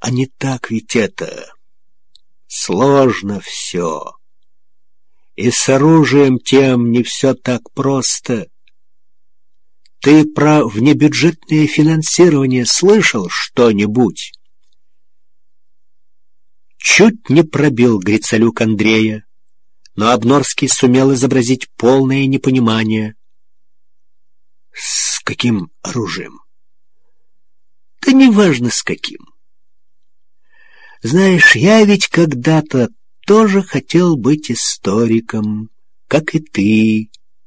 А не так ведь это. Сложно все. И с оружием тем не все так просто. Ты про внебюджетное финансирование слышал что-нибудь? Чуть не пробил Грицалюк Андрея, но Обнорский сумел изобразить полное непонимание. С каким оружием? Да неважно с каким. Знаешь, я ведь когда-то тоже хотел быть историком, как и ты.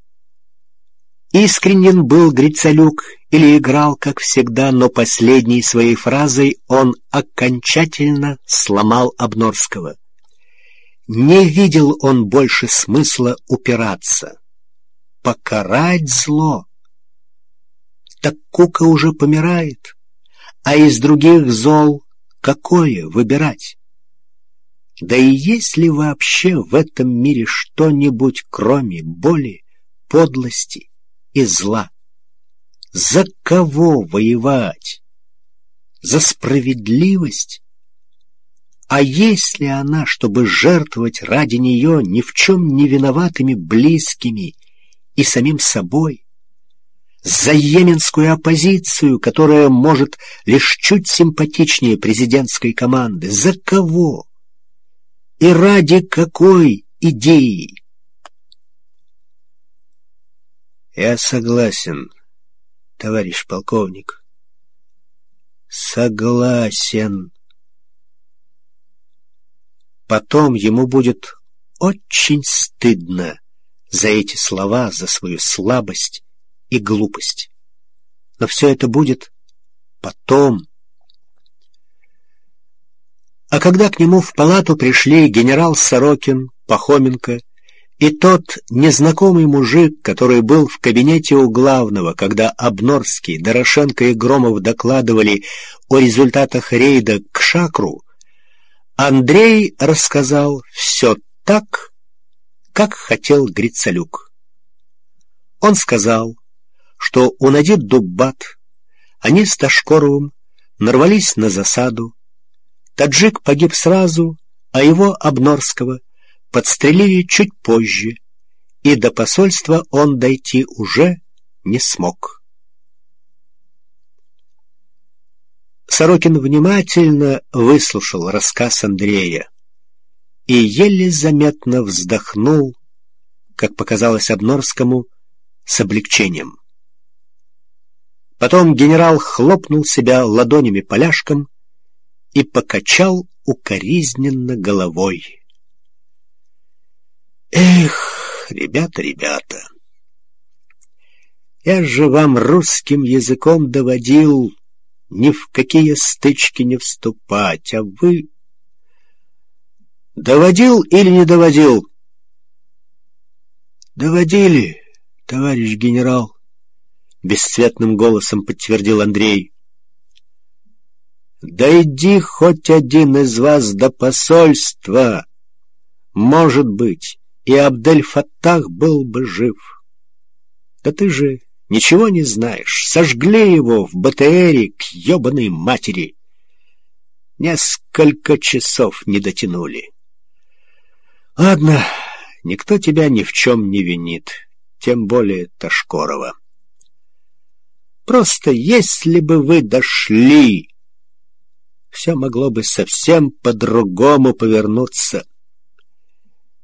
Искренен был Грицалюк или играл, как всегда, но последней своей фразой он окончательно сломал Обнорского. Не видел он больше смысла упираться. Покарать зло. Так Кука уже помирает, а из других зол какое выбирать? Да и есть ли вообще в этом мире что-нибудь, кроме боли, подлости и зла? За кого воевать? За справедливость? А есть ли она, чтобы жертвовать ради нее ни в чем не виноватыми близкими и самим собой? За йеменскую оппозицию, которая может лишь чуть симпатичнее президентской команды? За кого? И ради какой идеи? Я согласен, товарищ полковник. Согласен. Потом ему будет очень стыдно за эти слова, за свою слабость и глупость. Но все это будет потом. А когда к нему в палату пришли генерал Сорокин, Пахоменко и тот незнакомый мужик, который был в кабинете у главного, когда Обнорский, Дорошенко и Громов докладывали о результатах рейда к Шакру, Андрей рассказал все так, как хотел Грицалюк. Он сказал, что у Надид-Дуббат они с Ташкоровым нарвались на засаду. Таджик погиб сразу, а его, Обнорского, подстрелили чуть позже, и до посольства он дойти уже не смог. Сорокин внимательно выслушал рассказ Андрея и еле заметно вздохнул, как показалось Обнорскому, с облегчением. Потом генерал хлопнул себя ладонями поляшком и покачал укоризненно головой. Эх, ребята, я же вам русским языком доводил ни в какие стычки не вступать, а вы... Доводил или не доводил? Доводили, товарищ генерал, бесцветным голосом подтвердил Андрей. Дойди хоть один из вас до посольства, может быть, и Абдель-Фаттах был бы жив. Да ты же ничего не знаешь. Сожгли его в БТРе к ебаной матери. Несколько часов не дотянули. Ладно, никто тебя ни в чем не винит, тем более Ташкорова. Просто если бы вы дошли, все могло бы совсем по-другому повернуться.